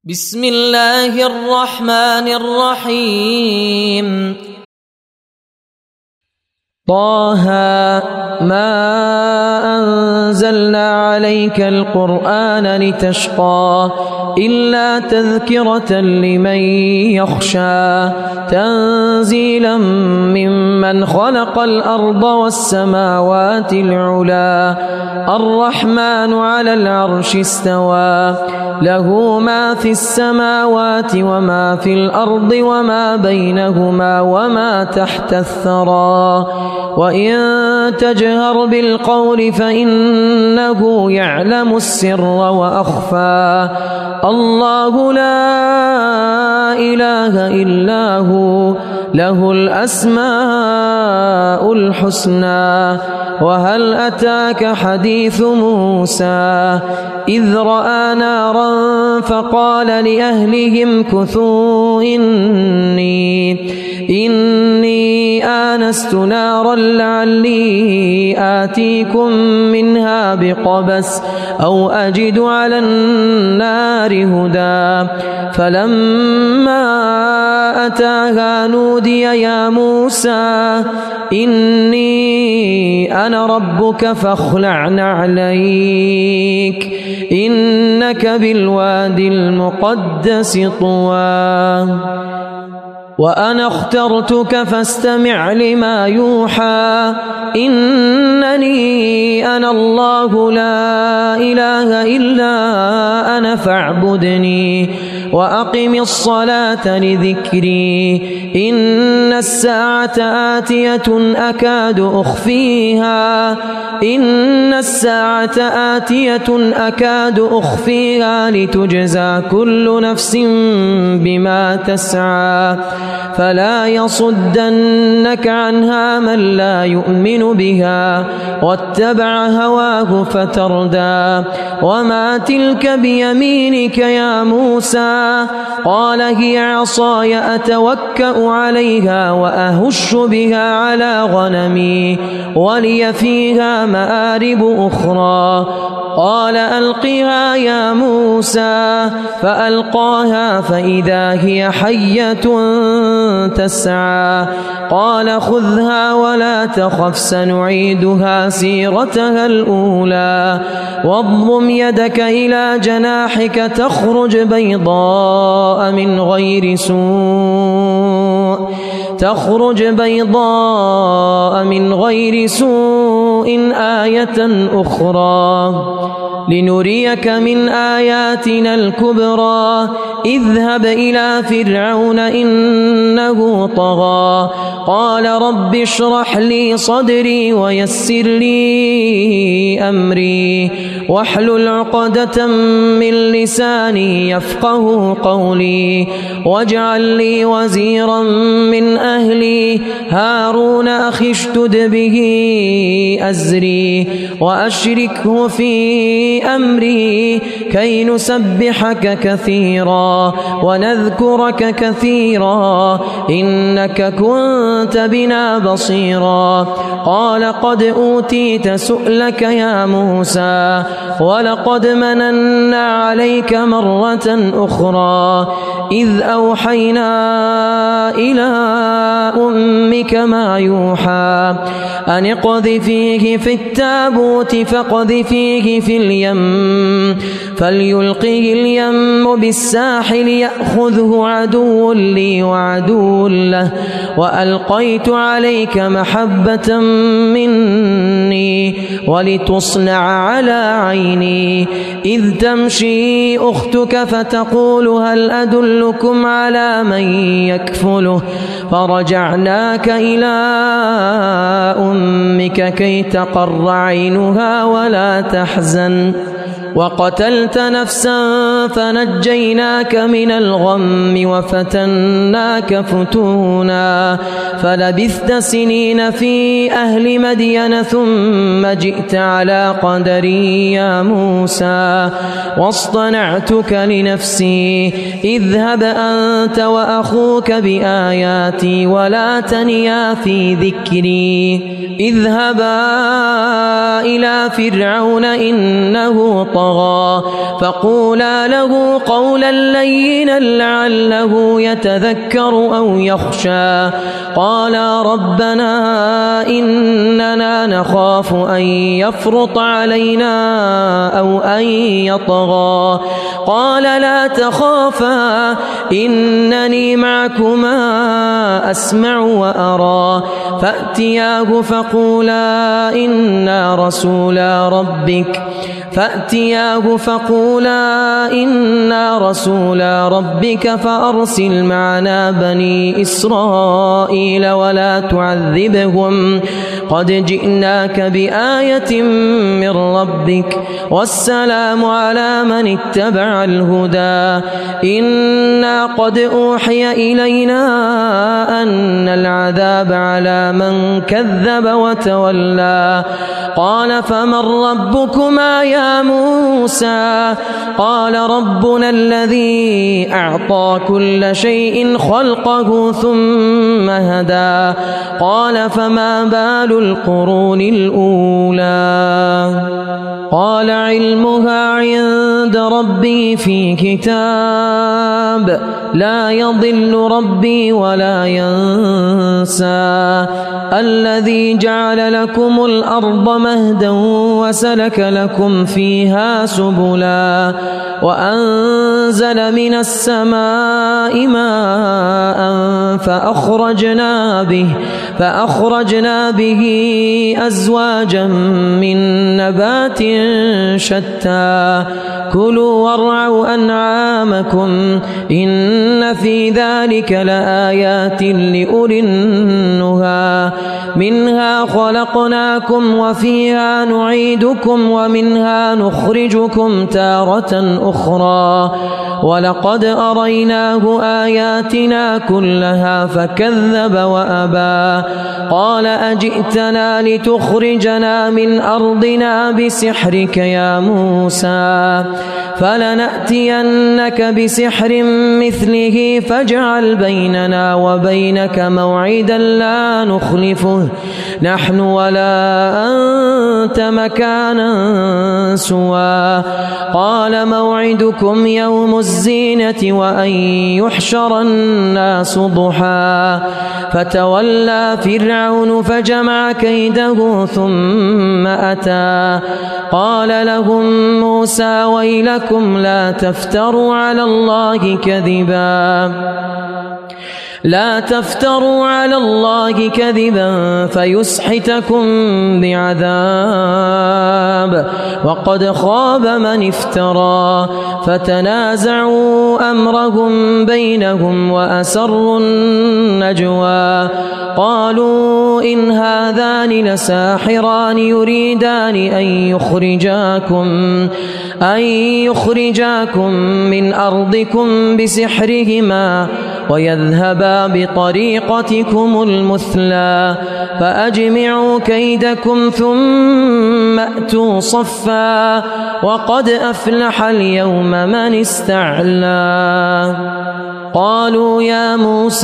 بسم الله الرحمن الرحيم طه ما أنزلنا عليك القرآن لتشقى إلا تذكرة لمن يخشى تنزيلا ممن خلق الأرض والسماوات العلا الرحمن على العرش استوى له ما في السماوات وما في الأرض وما بينهما وما تحت الثرى وإن تجهر بالقول فإنه يعلم السر وأخفى الله لا إله إلا هو له الأسماء الحسنى وهل أتاك حديث موسى إذ رأى نارا فقال لأهلهم كثوا إني آنست نارا لعلي آتيكم منها بقبس أو أجد على النار هدى فلما أتاها نودي يا موسى إني أنا ربك فاخلع نعليك إنك بالوادي المقدس طوى وأنا اخترتك فاستمع لما يوحى إنني أنا الله لا إله إلا أنا فاعبدني وأقم الصلاة لذكري إن الساعة آتية أكاد أخفيها لتجزى كل نفس بما تسعى فلا يصدنك عنها من لا يؤمن بها واتبع هواه فتردى وما تلك بيمينك يا موسى قال هي عصاي أتوكأ عليها وأهش بها على غنمي ولي فيها مآرب أخرى قال ألقها يا موسى فألقاها فإذا هي حية تسعى قال خذها ولا تخف سنعيدها سيرتها الأولى واضم يدك إلى جناحك تخرج بيضاء من غير سوء آية أخرى لنريك من آياتنا الكبرى اذهب إلى فرعون إنه طغى قال رب اشرح لي صدري ويسر لي أمري واحلل عقدة من لساني يفقه قولي واجعل لي وزيرا من أهلي هارون أخي اشدد به أزري وأشركه في أمري كي نسبحك كثيرا ونذكرك كثيرا إنك كنت بنا بصيرا قال قد أوتيت سؤلك يا موسى ولقد مننا عليك مرة أخرى إذ أوحينا إلى أمك ما يوحى أن اقذفيه في التابوت فاقذفيه في اليم فليلقه اليم بالساحل يأخذه عدو لي وعدو له وألقيت عليك محبة مني ولتصنع على عيني إذ تمشي أختك فتقول هل أدلكم على من يكفله فرجعناك إلى أمك كي تقر عينها ولا تحزن وقتلت نفسا فنجيناك من الغم وفتناك فتونا فلبثت سنين في أهل مدين ثم جئت على قدري يا موسى واصطنعتك لنفسي اذهب أنت وأخوك بآياتي ولا تنيا في ذكري اذهبا إلى فرعون إنه طغى فقولا له قولا لينا لعله يتذكر أو يخشى قالا ربنا إننا نخاف أن يفرط علينا أو أن يطغى قال لا تخافا إنني معكما أسمع وأرى فأتياه فقولا إنا رسولا ربك فأرسل معنا بني إسرائيل ولا تعذبهم قد جئناك بآية من ربك والسلام على من اتبع الهدى إنا قد أوحي إلينا أن العذاب على من كذب وتولى قال فمن ربكما يا موسى قال ربنا الذي أعطى كل شيء خلقه ثم هدى قال فما بال القرون الأولى قال علمها عند ربي في كتاب لا يضل ربي ولا ينسى الذي جعل لكم الأرض مهدا وسلك لكم فيها سبلا وأنزل من السماء ماء فأخرجنا به أزواجا من نبات شتى كلوا وارعوا أنعامكم إن في ذلك لآيات لأولي النهى منها خلقناكم وفيها نعيدكم ومنها نخرجكم تارة أخرى ولقد أريناه آياتنا كلها فكذب وأبى قال أجئتنا لتخرجنا من أرضنا بسحرك يا موسى فلنأتينك بسحر مثله فاجعل بيننا وبينك موعدا لا نخلفه نحن ولا أنت مكانا سوى قال موعدكم يوم الزينة وأن يحشر الناس ضحى فتولى فرعون فجمع كيده ثم أتى قال لهم موسى ويلكم لا تفتروا على الله كذبا فيسحتكم بعذاب وقد خاب من افترى فتنازعوا أمرهم بينهم وأسروا النجوى قالوا إن هذان لساحران يريدان أن يخرجاكم من أرضكم بسحرهما ويذهبا بطريقتكم المثلى فأجمعوا كيدكم ثم أتوا صفا وقد أفلح اليوم من استعلى قالوا يا موسى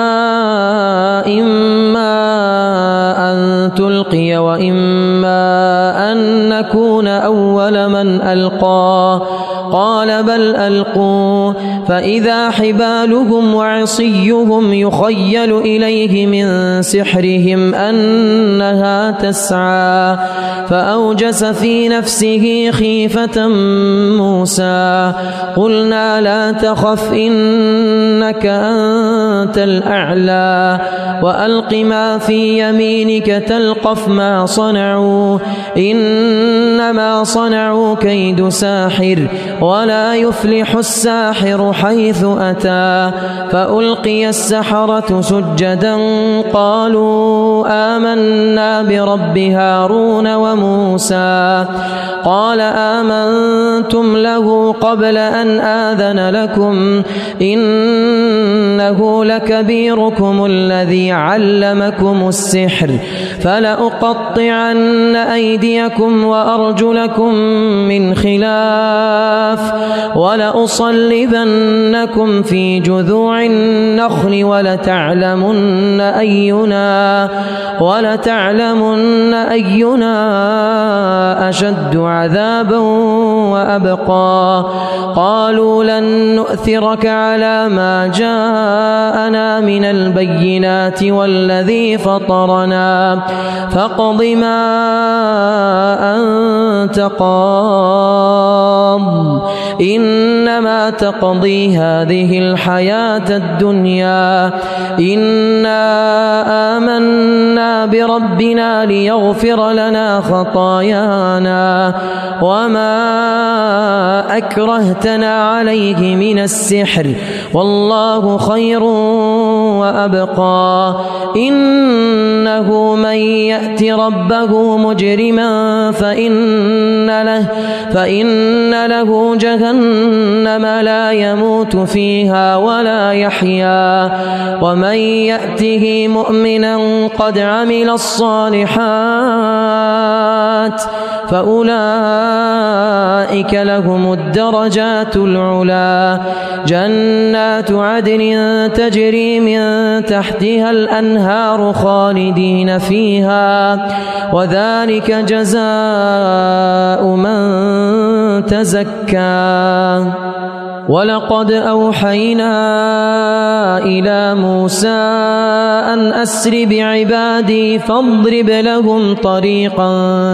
إما أن تلقي وإما أن نكون أول من ألقى قال بل ألقوا فإذا حبالهم وعصيهم يخيل إليه من سحرهم أنها تسعى فأوجس في نفسه خيفة موسى قلنا لا تخف إنك أنت الأعلى وألق ما في يمينك تلقف ما صنعوا إنما صنعوا كيد ساحر ولا يفلح الساحر حيث أتى فألقي السحرة سجدا قالوا آمنا برب هارون وموسى قال آمنتم له قبل أن آذن لكم إنه لكبيركم الذي علمكم السحر فلأقطعن أيديكم وأرجلكم من خلاف ولأصلبنكم في جذوع النخل ولتعلمن أينا أشد عذابا وأبقى. قالوا لن نؤثرك على ما جاءنا من البينات والذي فطرنا فاقض ما أنت قاض إنما تقضي هذه الحياة الدنيا إنا آمنا بربنا ليغفر لنا خطايانا وما أكرهتنا عليه من السحر والله خير وأبقى. إنه من يأت ربه مجرما فإن له جهنم لا يموت فيها ولا يحيا ومن يأته مؤمنا قد عمل الصالحات فأولئك لهم الدرجات العلا جنات عدن تجري من تحتها الأنهار خالدين فيها وذلك جزاء من تزكى. ولقد أوحينا إلى موسى أن أسر بعبادي فاضرب لهم طريقا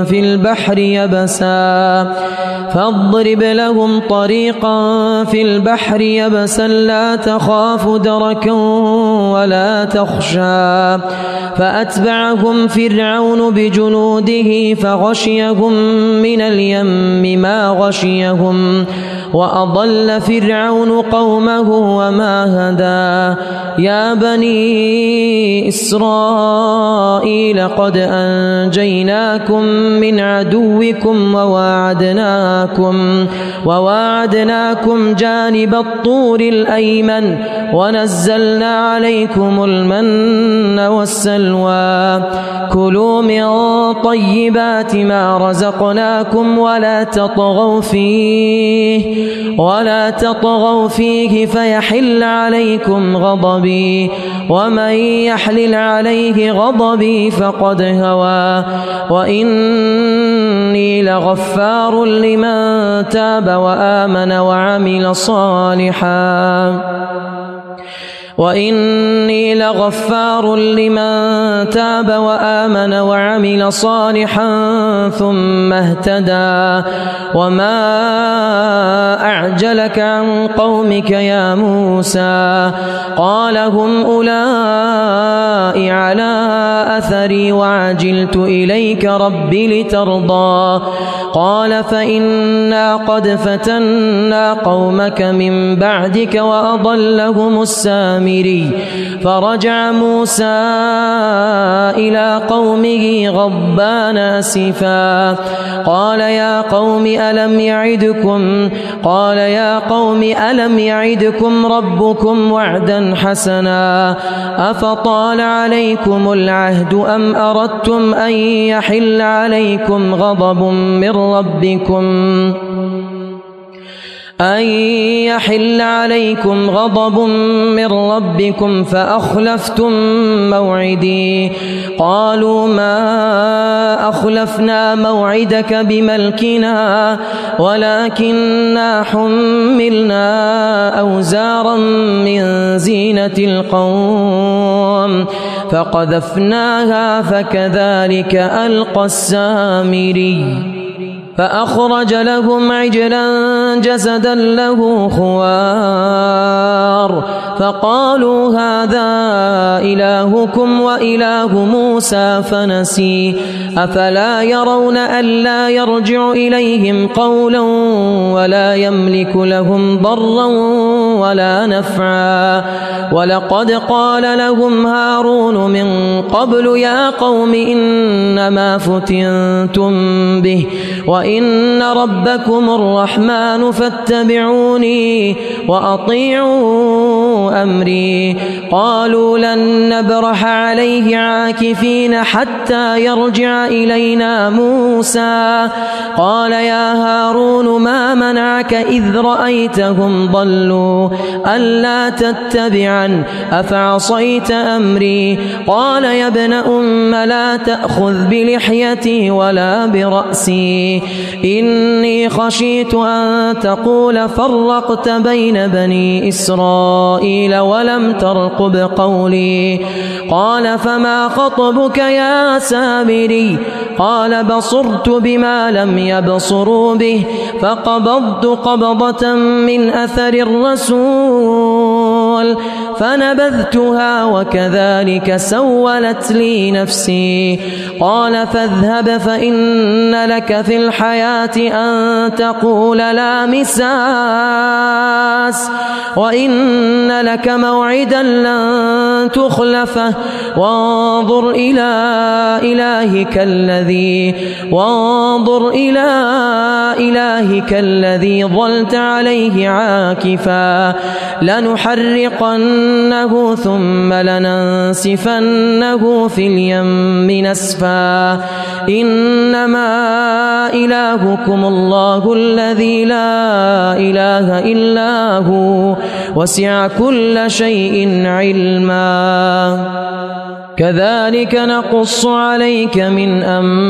في البحر يبسا لا تخاف دركا ولا تخشى فأتبعهم فرعون بجنوده فغشيهم من اليم ما غشيهم وأضل فرعون قومه وما هدى. يا بني إسرائيل قد أنجيناكم من عدوكم وواعدناكم جانب الطور الأيمن ونزلنا عليكم المن والسلوى كلوا من طيبات ما رزقناكم ولا تطغوا فيه فيحل عليكم غضبي ومن يحلل عليه غضبي فقد هوى وإني لغفار لمن تاب وآمن وعمل صالحا ثم اهتدى. وما أعجلك عن قومك يا موسى قال هم أولئك على أثري وعجلت إليك ربي لترضى. قال فإنا قد فتنا قومك من بعدك وأضلهم السامري. فرجع موسى إلى قومه غضبان أسفا قال يا قوم ألم يعدكم ربكم وعدا حسنا أفطال عليكم العهد أم أردتم أن يحل عليكم غضب من ربكم فأخلفتم موعدي. قالوا ما أخلفنا موعدك بملكنا ولكننا حملنا أوزارا من زينة القوم فقذفناها فكذلك ألقى السامري. فأخرج لهم عجلا جسدا له خوار فقالوا هذا إلهكم وإله موسى فنسي. أفلا يرون ألا يرجع إليهم قولا ولا يملك لهم ضرا ولا نفعا. ولقد قال لهم هارون من قبل يا قوم إنما فتنتم به وإن ربكم الرحمن فاتبعوني وأطيعوا أمري. قالوا لن نبرح عليه عاكفين حتى يرجع إلينا موسى. قال يا هارون ما منعك إذ رأيتهم ضلوا ألا تتبعن أفعصيت أمري. قال يا ابن أم لا تأخذ بلحيتي ولا برأسي إني خشيت أن تقول فرقت بين بني إسرائيل ولم ترقب قولي. قال فما خطبك يا سامري؟ قال بصرت بما لم يبصروا به فقبضت قبضة من أثر الرسول فنبذتها وكذلك سولت لي نفسي. قال فاذهب فإن لك في الحياة أن تقول لا مساس وإن لك موعدا لن تخلفه وانظر إلى إلهك الذي ظلت عليه عاكفا لنحرقنه ثم لننسفنه في اليم نسفا. إنما إلهكم الله الذي لا إله إلا هو وسع كل شيء علما. كذلك نقص عليك من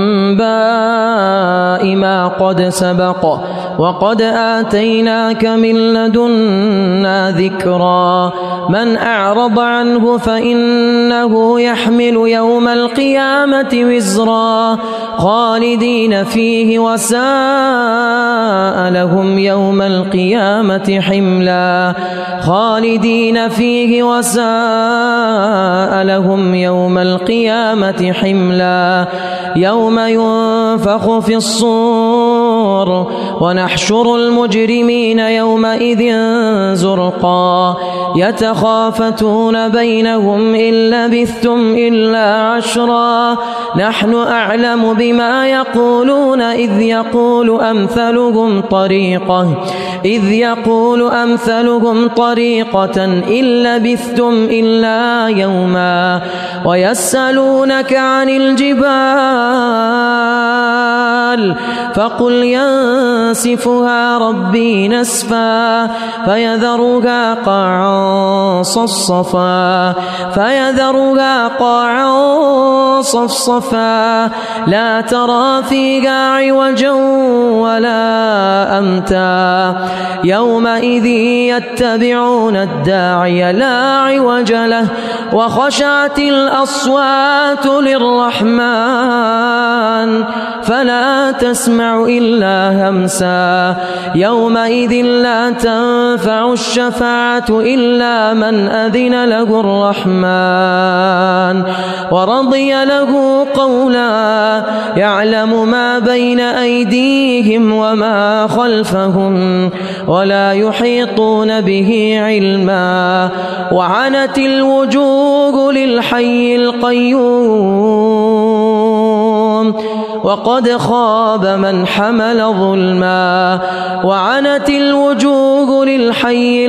أنباء ما قد سبق وقد آتيناك من لدنا ذكرا. من أعرض عنه فإنه يحمل يوم القيامة وزرا خالدين فيه وساء لهم يوم القيامة حملا. خالدين فيه وساء لهم يوم القيامة حملا. يوم ينفخ في الصور ونحشر المجرمين يومئذ زرقا يتخافتون بينهم إن لبثتم إلا عشرا نحن أعلم بما يقولون إذ يقول أمثلهم طريقة إن لبثتم إلا يوما. ويسألونك عن الجبال فقل ينسفها ربي نسفا فيذرها قاعا صفصفا لا ترى فيها عوجا ولا أمتا. يومئذ يتبعون الداعي لا عوج له وخشعت الأصوات للرحمن فلا تسمع إلا همسا. يومئذ لا تنفع الشفاعة إلا من أذن له الرحمن ورضي له قولا. يعلم ما بين أيديهم وما خلفهم ولا يحيطون به علما. وعنت الوجوه للحي القيوم وقد خاب من حمل ظلما. وعنت الوجوه للحي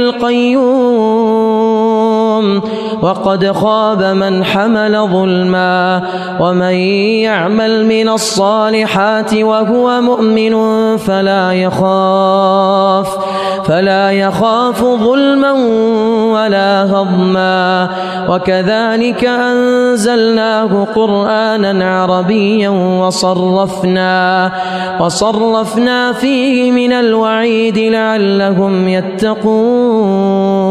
القيوم وقد خاب من حمل ظلما. ومن يعمل من الصالحات وهو مؤمن فلا يخاف ظلما ولا هضما. وكذلك أنزلناه قرآنا عربيا وصرفنا فيه من الوعيد لعلهم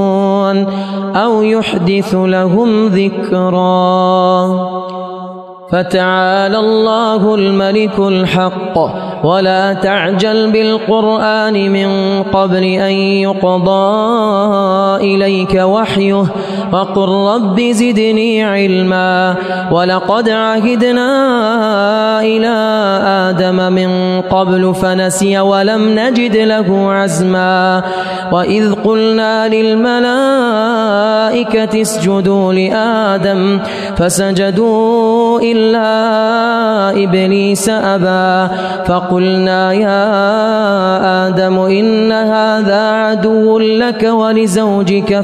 يتقون أو يحدث لهم ذكرا. فتعالى الله الملك الحق ولا تعجل بالقرآن من قبل أن يقضى إليك وحيه وقل رب زدني علما ولقد عهدنا إلى آدم من قبل فنسي ولم نجد له عزما وإذ قلنا للملائكة اسجدوا لآدم فسجدوا إلا إبليس أبى فقلنا يا آدم إن هذا عدو لك ولزوجك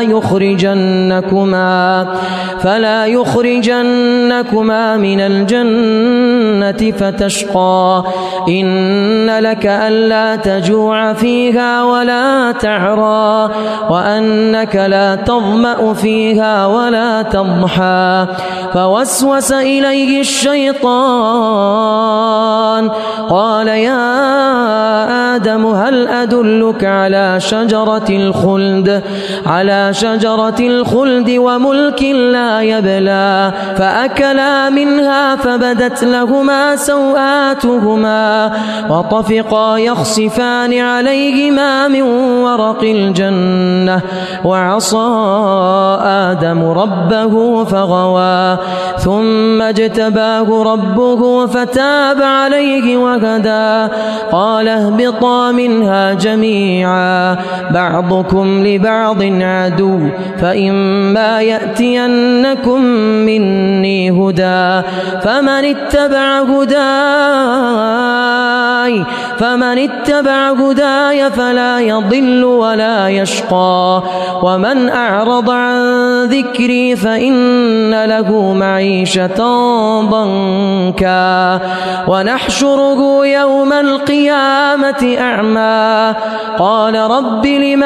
فلا يخرجنكما من الجنة فتشقى إن لك ألا تجوع فيها ولا تعرى وأنك لا تظمأ فيها ولا تضحى فوسوس إليه الشيطان قال يا آدم هل أدلك على شجرة الخلد وملك لا يبلى فأكلا منها فبدت لهما سوآتهما وطفقا يخصفان عليهما من ورق الجنة وعصى آدم ربه فغوى ثم اجتباه ربه فتاب عليه وهدى قال اهبطا منها جميعا بعضكم لبعض عدو فإما يأتينكم مني هدى فمن اتبع هداي فلا يضل ولا يشقى ومن أعرض عن ذكري فإن له معيشة ضنكا ونحشره يوم القيامة أعمى قال رب لم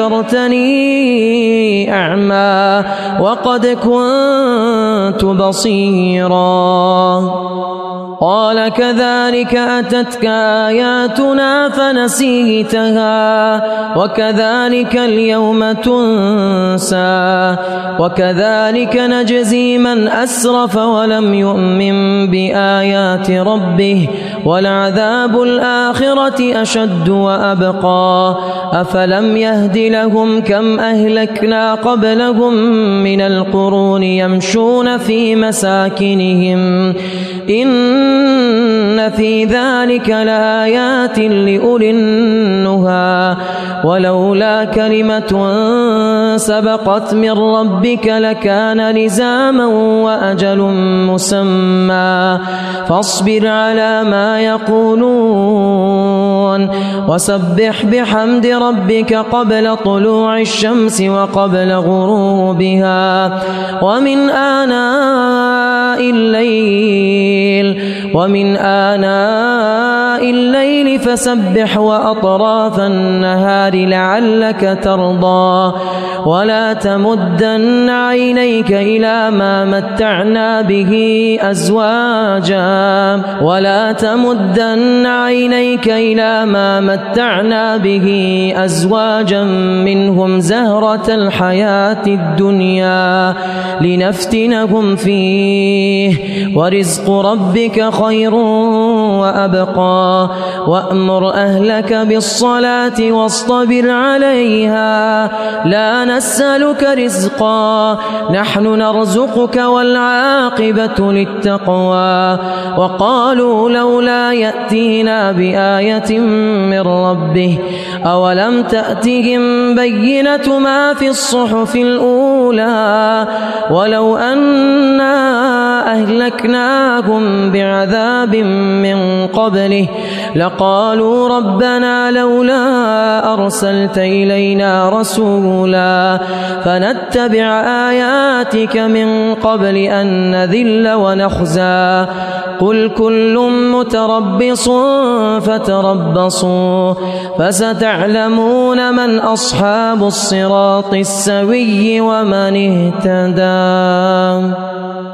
حشرتني أعمى وقد كنت بصيرا قال كذلك أتتك آياتنا فنسيتها وكذلك اليوم تنسى وكذلك نجزي من أسرف ولم يؤمن بآيات ربه ولعذاب الآخرة أشد وأبقى أفلم يهد لهم كم أهلكنا قبلهم من القرون يمشون في مساكنهم إن في ذلك لآيات لأولي النهى ولولا كلمة سبقت من ربك لكان لزاما وأجل مسمى فاصبر على ما يقولون وسبح بحمد ربك قبل طلوع الشمس وقبل غروبها ومن آناء الليل فسبح وأطراف النهار لعلك ترضى ولا تمدن عينيك إلى ما متعنا به أزواجا منهم زهرة الحياة الدنيا لنفتنهم فيه ورزق ربك خير وأبقى وأمر أهلك بالصلاة واصطبر عليها لا نسألك رزقا نحن نرزقك والعاقبة للتقوى وقالوا لولا يأتينا بآية من ربه أولم تأتهم بينة ما في الصحف الأولى ولو أنا أهلكناهم بعذاب من قبله لقالوا ربنا لولا أرسلت إلينا رسولا فنتبع آياتك من قبل أن نذل ونخزى قل كل متربص فتربصوا فستعلمون من أصحاب الصراط السوي ومن اهتدى.